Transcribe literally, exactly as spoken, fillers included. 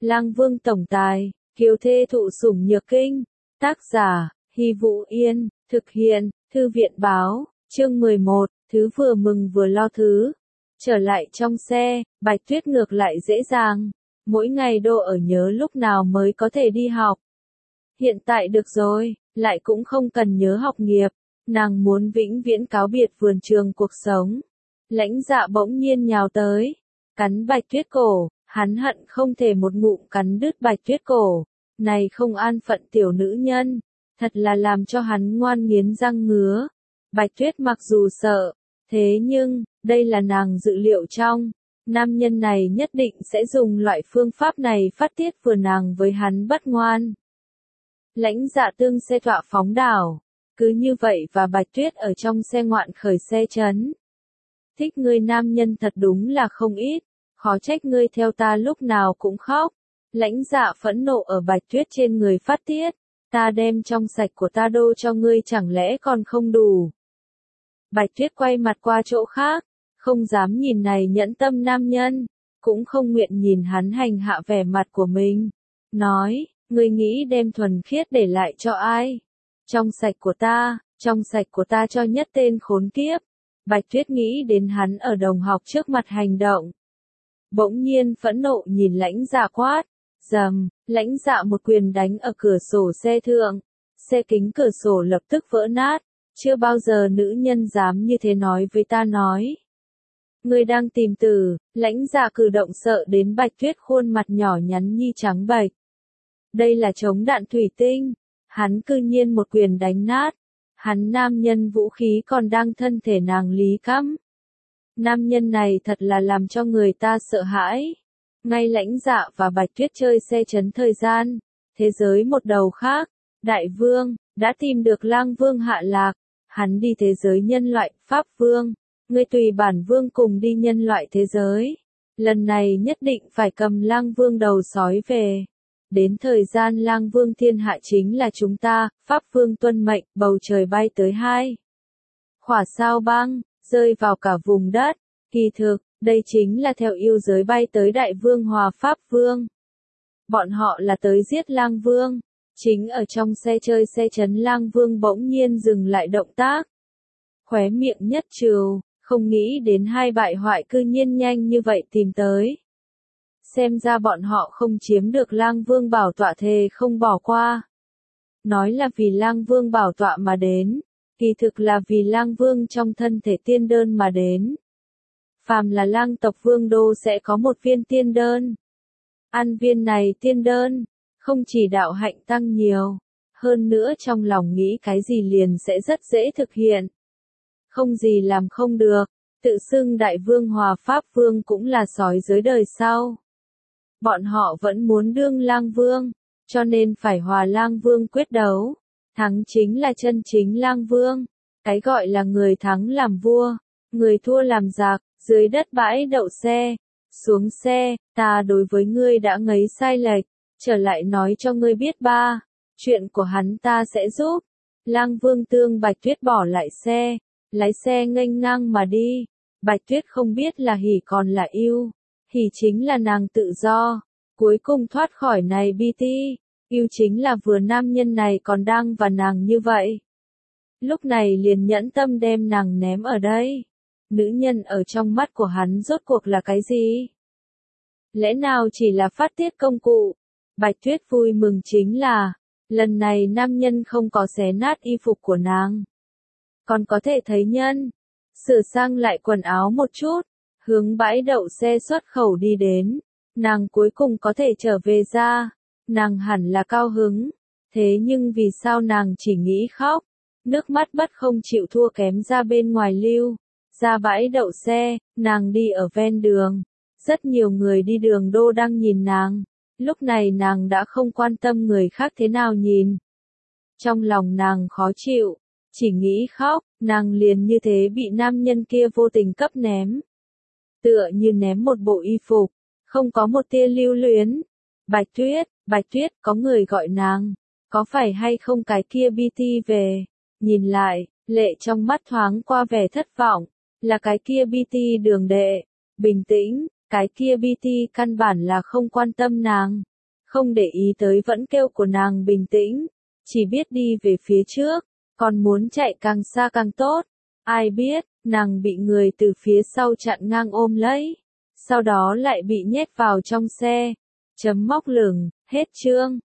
Lang Vương tổng tài, kiều thê thụ sủng nhược kinh. Tác giả, Hy Vũ Yên, thực hiện, Thư viện báo, chương mười một, thứ vừa mừng vừa lo thứ. Trở lại trong xe, Bạch Tuyết ngược lại dễ dàng. Mỗi ngày đô ở nhớ lúc nào mới có thể đi học. Hiện tại được rồi, lại cũng không cần nhớ học nghiệp. Nàng muốn vĩnh viễn cáo biệt vườn trường cuộc sống. Lãnh Dạ bỗng nhiên nhào tới, cắn Bạch Tuyết cổ, hắn hận không thể một ngụm cắn đứt Bạch Tuyết cổ. Này không an phận tiểu nữ nhân, thật là làm cho hắn ngoan nghiến răng ngứa. Bạch Tuyết mặc dù sợ, thế nhưng, đây là nàng dự liệu trong. Nam nhân này nhất định sẽ dùng loại phương pháp này phát tiết vừa nàng với hắn bất ngoan. Lãnh Dạ tương xe tọa phóng đảo. Cứ như vậy và Bạch Tuyết ở trong xe ngoạn khởi xe chấn. Thích ngươi nam nhân thật đúng là không ít, khó trách ngươi theo ta lúc nào cũng khóc. Lãnh Dạ phẫn nộ ở Bạch Tuyết trên người phát tiết, ta đem trong sạch của ta đô cho ngươi chẳng lẽ còn không đủ. Bạch Tuyết quay mặt qua chỗ khác, không dám nhìn này nhẫn tâm nam nhân, cũng không nguyện nhìn hắn hành hạ vẻ mặt của mình. Nói, ngươi nghĩ đem thuần khiết để lại cho ai? Trong sạch của ta, trong sạch của ta cho nhất tên khốn kiếp. Bạch Tuyết nghĩ đến hắn ở đồng học trước mặt hành động. Bỗng nhiên phẫn nộ nhìn Lãnh Dạ quát, rầm, Lãnh Dạ một quyền đánh ở cửa sổ xe thượng. Xe kính cửa sổ lập tức vỡ nát, chưa bao giờ nữ nhân dám như thế nói với ta nói. Ngươi đang tìm tử, Lãnh Dạ cử động sợ đến Bạch Tuyết khuôn mặt nhỏ nhắn nhi trắng bệch. Đây là chống đạn thủy tinh. Hắn cư nhiên một quyền đánh nát. Hắn nam nhân vũ khí còn đang thân thể nàng lý cắm. Nam nhân này thật là làm cho người ta sợ hãi. Ngay Lãnh Dạ và Bạch Tuyết chơi xe chấn thời gian. Thế giới một đầu khác. Đại vương, đã tìm được Lang Vương hạ lạc. Hắn đi thế giới nhân loại, Pháp Vương. Ngươi tùy bản vương cùng đi nhân loại thế giới. Lần này nhất định phải cầm Lang Vương đầu sói về. Đến thời gian Lang Vương thiên hạ chính là chúng ta, Pháp Vương tuân mệnh, bầu trời bay tới hai. Khỏa sao băng, rơi vào cả vùng đất. Kỳ thực, đây chính là theo yêu giới bay tới Đại Vương hòa Pháp Vương. Bọn họ là tới giết Lang Vương. Chính ở trong xe chơi xe chấn Lang Vương bỗng nhiên dừng lại động tác. Khóe miệng nhất trừ, không nghĩ đến hai bại hoại cư nhiên nhanh như vậy tìm tới. Xem ra bọn họ không chiếm được Lang Vương bảo tọa thề không bỏ qua. Nói là vì Lang Vương bảo tọa mà đến, kỳ thực là vì Lang Vương trong thân thể tiên đơn mà đến. Phàm là lang tộc vương đô sẽ có một viên tiên đơn. Ăn viên này tiên đơn, không chỉ đạo hạnh tăng nhiều, hơn nữa trong lòng nghĩ cái gì liền sẽ rất dễ thực hiện. Không gì làm không được, tự xưng Đại Vương hòa Pháp Vương cũng là sói dưới đời sau. Bọn họ vẫn muốn đương Lang Vương, cho nên phải hòa Lang Vương quyết đấu. Thắng chính là chân chính Lang Vương. Cái gọi là người thắng làm vua, người thua làm giặc. Dưới đất bãi đậu xe, xuống xe, ta đối với ngươi đã ngấy sai lệch, trở lại nói cho ngươi biết ba, chuyện của hắn ta sẽ giúp. Lang Vương tương Bạch Tuyết bỏ lại xe, lái xe nghênh ngang mà đi. Bạch Tuyết không biết là hỉ còn là yêu. Hỉ chính là nàng tự do, cuối cùng thoát khỏi này bi ti, yêu chính là vừa nam nhân này còn đang và nàng như vậy. Lúc này liền nhẫn tâm đem nàng ném ở đây. Nữ nhân ở trong mắt của hắn rốt cuộc là cái gì? Lẽ nào chỉ là phát tiết công cụ? Bạch Tuyết vui mừng chính là, lần này nam nhân không có xé nát y phục của nàng. Còn có thể thấy nhân, sửa sang lại quần áo một chút, hướng bãi đậu xe xuất khẩu đi đến. Nàng cuối cùng có thể trở về ra, nàng hẳn là cao hứng. Thế nhưng vì sao nàng chỉ nghĩ khóc? Nước mắt bất không chịu thua kém ra bên ngoài lưu. Ra bãi đậu xe, nàng đi ở ven đường. Rất nhiều người đi đường đô đang nhìn nàng. Lúc này nàng đã không quan tâm người khác thế nào nhìn. Trong lòng nàng khó chịu, chỉ nghĩ khóc, nàng liền như thế bị nam nhân kia vô tình cấp ném. Tựa như ném một bộ y phục, không có một tia lưu luyến. Bạch Tuyết, Bạch Tuyết, có người gọi nàng. Có phải hay không cái kia bê tê về? Nhìn lại, lệ trong mắt thoáng qua vẻ thất vọng. Là cái kia bê tê đường đệ. Bình tĩnh, cái kia bê tê căn bản là không quan tâm nàng. không để ý tới vẫn kêu của nàng bình tĩnh, chỉ biết đi về phía trước, còn muốn chạy càng xa càng tốt. Ai biết, nàng bị người từ phía sau chặn ngang ôm lấy, sau đó lại bị nhét vào trong xe. Chấm móc lửng, hết chương.